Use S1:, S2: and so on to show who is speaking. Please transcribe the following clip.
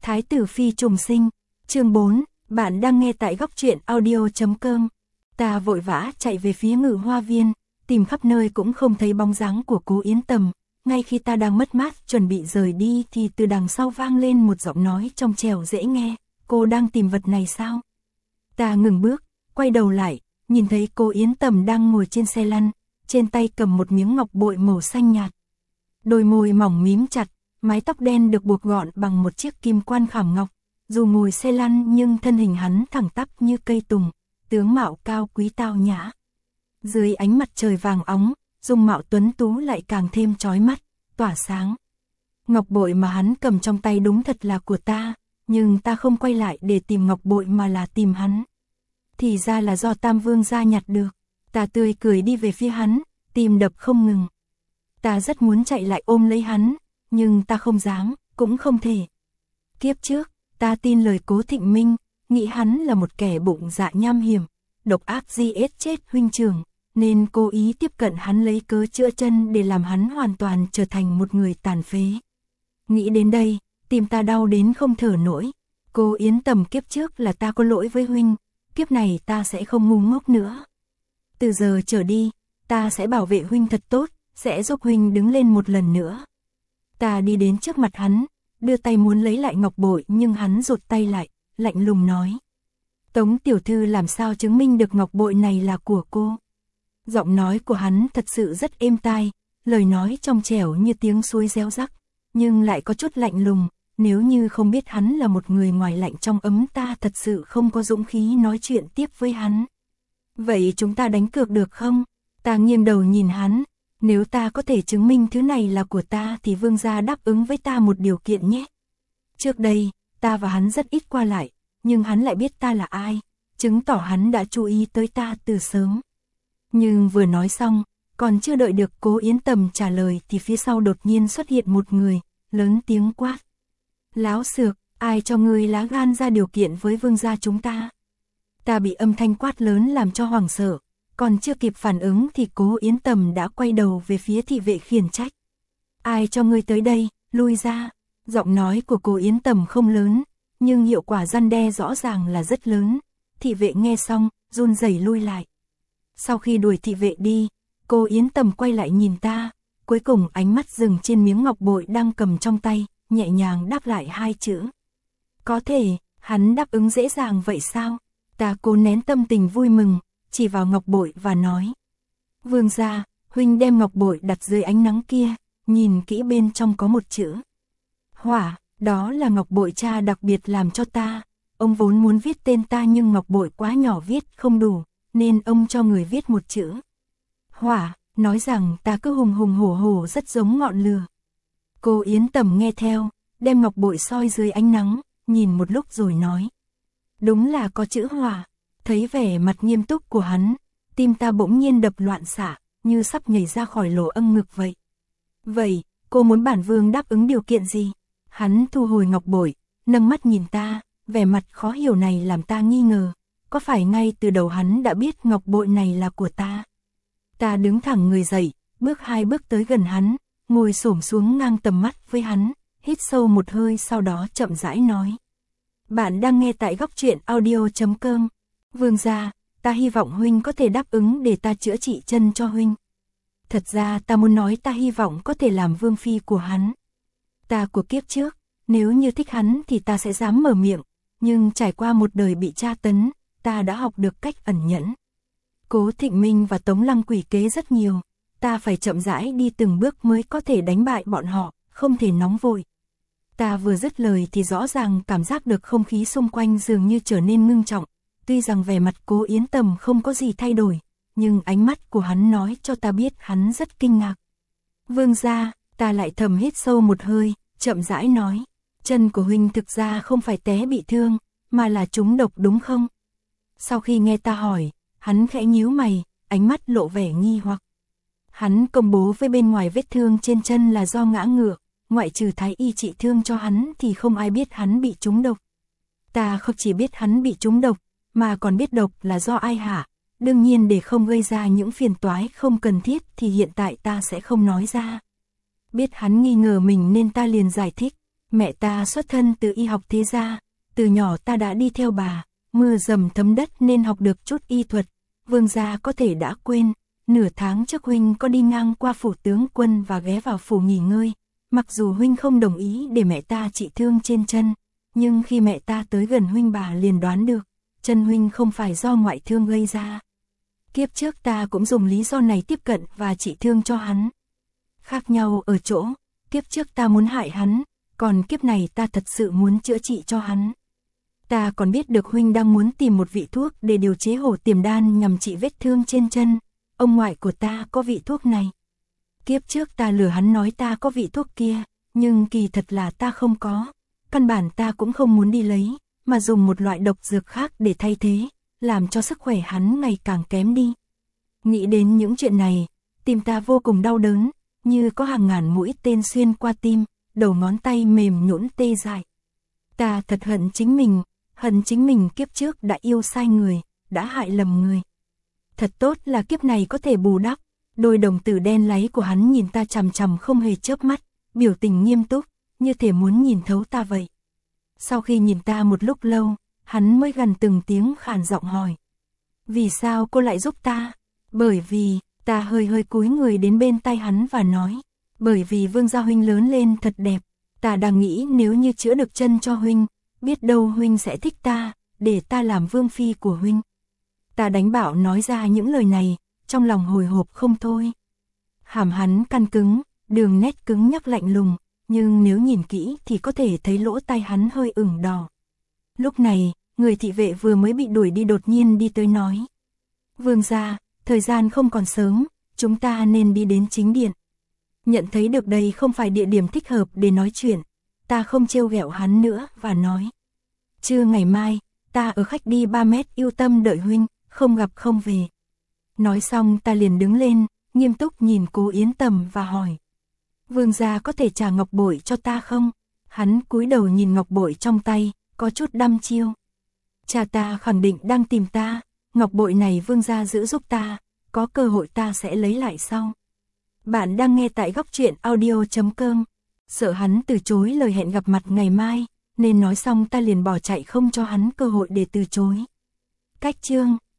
S1: Thái tử phi trùng sinh, chương 4, bạn đang nghe tại góc truyện audio.com. Ta vội vã chạy về phía Ngự Hoa Viên, tìm khắp nơi cũng không thấy bóng dáng của Cố Yến Tầm. Ngay khi ta đang mất mát chuẩn bị rời đi thì từ đằng sau vang lên một giọng nói trong trẻo dễ nghe. Cô đang tìm vật này sao? Ta ngừng bước, quay đầu lại, nhìn thấy Cố Yến Tầm đang ngồi trên xe lăn, trên tay cầm một miếng ngọc bội màu xanh nhạt. Đôi môi mỏng mím chặt, mái tóc đen được buộc gọn bằng một chiếc kim quan khảm ngọc. Dù ngồi xe lăn nhưng thân hình hắn thẳng tắp như cây tùng, tướng mạo cao quý tao nhã. Dưới ánh mặt trời vàng óng, dung mạo tuấn tú lại càng thêm chói mắt, tỏa sáng. Ngọc bội mà hắn cầm trong tay đúng thật là của ta, nhưng ta không quay lại để tìm ngọc bội mà là tìm hắn. Thì ra là do Tam Vương gia nhặt được. Ta tươi cười đi về phía hắn, tim đập không ngừng. Ta rất muốn chạy lại ôm lấy hắn, nhưng ta không dám, cũng không thể. Kiếp trước, ta tin lời Cố Thịnh Minh, nghĩ hắn là một kẻ bụng dạ nham hiểm, độc ác giết chết huynh trưởng, nên cố ý tiếp cận hắn lấy cớ chữa chân để làm hắn hoàn toàn trở thành một người tàn phế. Nghĩ đến đây, tim ta đau đến không thở nổi. Cố Yến Tầm, kiếp trước là ta có lỗi với huynh, kiếp này ta sẽ không ngu ngốc nữa. Từ giờ trở đi, ta sẽ bảo vệ huynh thật tốt, sẽ giúp huynh đứng lên một lần nữa. Ta đi đến trước mặt hắn, đưa tay muốn lấy lại ngọc bội nhưng hắn rụt tay lại, lạnh lùng nói. Tống tiểu thư làm sao chứng minh được ngọc bội này là của cô? Giọng nói của hắn thật sự rất êm tai, lời nói trong trẻo như tiếng suối réo rắc, nhưng lại có chút lạnh lùng. Nếu như không biết hắn là một người ngoài lạnh trong ấm, ta thật sự không có dũng khí nói chuyện tiếp với hắn. Vậy chúng ta đánh cược được không? Ta nghiêng đầu nhìn hắn. Nếu ta có thể chứng minh thứ này là của ta thì vương gia đáp ứng với ta một điều kiện nhé. Trước đây, ta và hắn rất ít qua lại, nhưng hắn lại biết ta là ai, chứng tỏ hắn đã chú ý tới ta từ sớm. Nhưng vừa nói xong, còn chưa đợi được Cố Yến Tầm trả lời thì phía sau đột nhiên xuất hiện một người, lớn tiếng quát. Láo xược, ai cho ngươi lá gan ra điều kiện với vương gia chúng ta? Ta bị âm thanh quát lớn làm cho hoảng sợ. Còn chưa kịp phản ứng thì Cố Yến Tầm đã quay đầu về phía thị vệ khiển trách. Ai cho ngươi tới đây, lui ra. Giọng nói của Cố Yến Tầm không lớn, nhưng hiệu quả răn đe rõ ràng là rất lớn. Thị vệ nghe xong, run rẩy lui lại. Sau khi đuổi thị vệ đi, Cố Yến Tầm quay lại nhìn ta, cuối cùng ánh mắt dừng trên miếng ngọc bội đang cầm trong tay, nhẹ nhàng đáp lại hai chữ. Có thể, hắn đáp ứng dễ dàng vậy sao? Ta cố nén tâm tình vui mừng, chỉ vào ngọc bội và nói. Vương gia, huynh đem ngọc bội đặt dưới ánh nắng kia, nhìn kỹ bên trong có một chữ. Hỏa, đó là ngọc bội cha đặc biệt làm cho ta. Ông vốn muốn viết tên ta nhưng ngọc bội quá nhỏ viết không đủ, nên ông cho người viết một chữ. Hỏa, nói rằng ta cứ hùng hùng hổ hổ rất giống ngọn lửa. Cố Yến Tầm nghe theo, đem ngọc bội soi dưới ánh nắng, nhìn một lúc rồi nói. Đúng là có chữ hỏa. Thấy vẻ mặt nghiêm túc của hắn, tim ta bỗng nhiên đập loạn xạ, như sắp nhảy ra khỏi lỗ âm ngực vậy. Vậy, cô muốn bản vương đáp ứng điều kiện gì? Hắn thu hồi ngọc bội, nâng mắt nhìn ta, vẻ mặt khó hiểu này làm ta nghi ngờ. Có phải ngay từ đầu hắn đã biết ngọc bội này là của ta? Ta đứng thẳng người dậy, bước hai bước tới gần hắn, ngồi xổm xuống ngang tầm mắt với hắn, hít sâu một hơi sau đó chậm rãi nói. Bạn đang nghe tại góc truyện audio.com. Vương gia, ta hy vọng huynh có thể đáp ứng để ta chữa trị chân cho huynh. Thật ra ta muốn nói ta hy vọng có thể làm vương phi của hắn. Ta của kiếp trước, nếu như thích hắn thì ta sẽ dám mở miệng, nhưng trải qua một đời bị tra tấn, ta đã học được cách ẩn nhẫn. Cố Thịnh Minh và Tống Lăng quỷ kế rất nhiều, ta phải chậm rãi đi từng bước mới có thể đánh bại bọn họ, không thể nóng vội. Ta vừa dứt lời thì rõ ràng cảm giác được không khí xung quanh dường như trở nên ngưng trọng. Tuy rằng vẻ mặt Cố Yến Tầm không có gì thay đổi, nhưng ánh mắt của hắn nói cho ta biết hắn rất kinh ngạc. Vương gia, ta lại thầm hít sâu một hơi, chậm rãi nói. Chân của huynh thực ra không phải té bị thương, mà là trúng độc đúng không? Sau khi nghe ta hỏi, hắn khẽ nhíu mày, ánh mắt lộ vẻ nghi hoặc. Hắn công bố với bên ngoài vết thương trên chân là do ngã ngựa, ngoại trừ thái y trị thương cho hắn thì không ai biết hắn bị trúng độc. Ta không chỉ biết hắn bị trúng độc, mà còn biết độc là do ai hạ. Đương nhiên để không gây ra những phiền toái không cần thiết thì hiện tại ta sẽ không nói ra. Biết hắn nghi ngờ mình nên ta liền giải thích. Mẹ ta xuất thân từ y học thế gia, từ nhỏ ta đã đi theo bà, mưa dầm thấm đất nên học được chút y thuật. Vương gia có thể đã quên, nửa tháng trước huynh có đi ngang qua phủ tướng quân và ghé vào phủ nghỉ ngơi. Mặc dù huynh không đồng ý để mẹ ta trị thương trên chân, nhưng khi mẹ ta tới gần huynh bà liền đoán được, chân huynh không phải do ngoại thương gây ra. Kiếp trước ta cũng dùng lý do này tiếp cận và trị thương cho hắn. Khác nhau ở chỗ, kiếp trước ta muốn hại hắn, còn kiếp này ta thật sự muốn chữa trị cho hắn. Ta còn biết được huynh đang muốn tìm một vị thuốc để điều chế hổ tiềm đan nhằm trị vết thương trên chân. Ông ngoại của ta có vị thuốc này. Kiếp trước ta lừa hắn nói ta có vị thuốc kia, nhưng kỳ thật là ta không có. Căn bản ta cũng không muốn đi lấy, mà dùng một loại độc dược khác để thay thế, làm cho sức khỏe hắn ngày càng kém đi. Nghĩ đến những chuyện này, tim ta vô cùng đau đớn, như có hàng ngàn mũi tên xuyên qua tim, đầu ngón tay mềm nhũn tê dại. Ta thật hận chính mình kiếp trước đã yêu sai người, đã hại lầm người. Thật tốt là kiếp này có thể bù đắp. Đôi đồng tử đen láy của hắn nhìn ta chằm chằm không hề chớp mắt, biểu tình nghiêm túc, như thể muốn nhìn thấu ta vậy. Sau khi nhìn ta một lúc lâu, hắn mới gần từng tiếng khàn giọng hỏi. Vì sao cô lại giúp ta? Bởi vì, ta hơi cúi người đến bên tay hắn và nói. Bởi vì Vương gia huynh lớn lên thật đẹp, ta đang nghĩ nếu như chữa được chân cho huynh, biết đâu huynh sẽ thích ta, để ta làm vương phi của huynh. Ta đánh bạo nói ra những lời này, trong lòng hồi hộp không thôi. Hàm hắn căn cứng, đường nét cứng nhắc lạnh lùng, nhưng nếu nhìn kỹ thì có thể thấy lỗ tai hắn hơi ửng đỏ. Lúc này, người thị vệ vừa mới bị đuổi đi đột nhiên đi tới nói. Vương gia, thời gian không còn sớm, chúng ta nên đi đến chính điện. Nhận thấy được đây không phải địa điểm thích hợp để nói chuyện, ta không trêu ghẹo hắn nữa và nói. Trưa ngày mai, ta ở khách đi 3 mét yêu tâm đợi huynh, không gặp không về. Nói xong ta liền đứng lên, nghiêm túc nhìn Cố Yến Tầm và hỏi. Vương gia có thể trả ngọc bội cho ta không? Hắn cúi đầu nhìn ngọc bội trong tay, có chút đăm chiêu. Cha ta khẳng định đang tìm ta, ngọc bội này vương gia giữ giúp ta, có cơ hội ta sẽ lấy lại sau. Bạn đang nghe tại Góc Truyện Audio.com. Sợ hắn từ chối lời hẹn gặp mặt ngày mai, nên nói xong ta liền bỏ chạy không cho hắn cơ hội để từ chối. Cách chương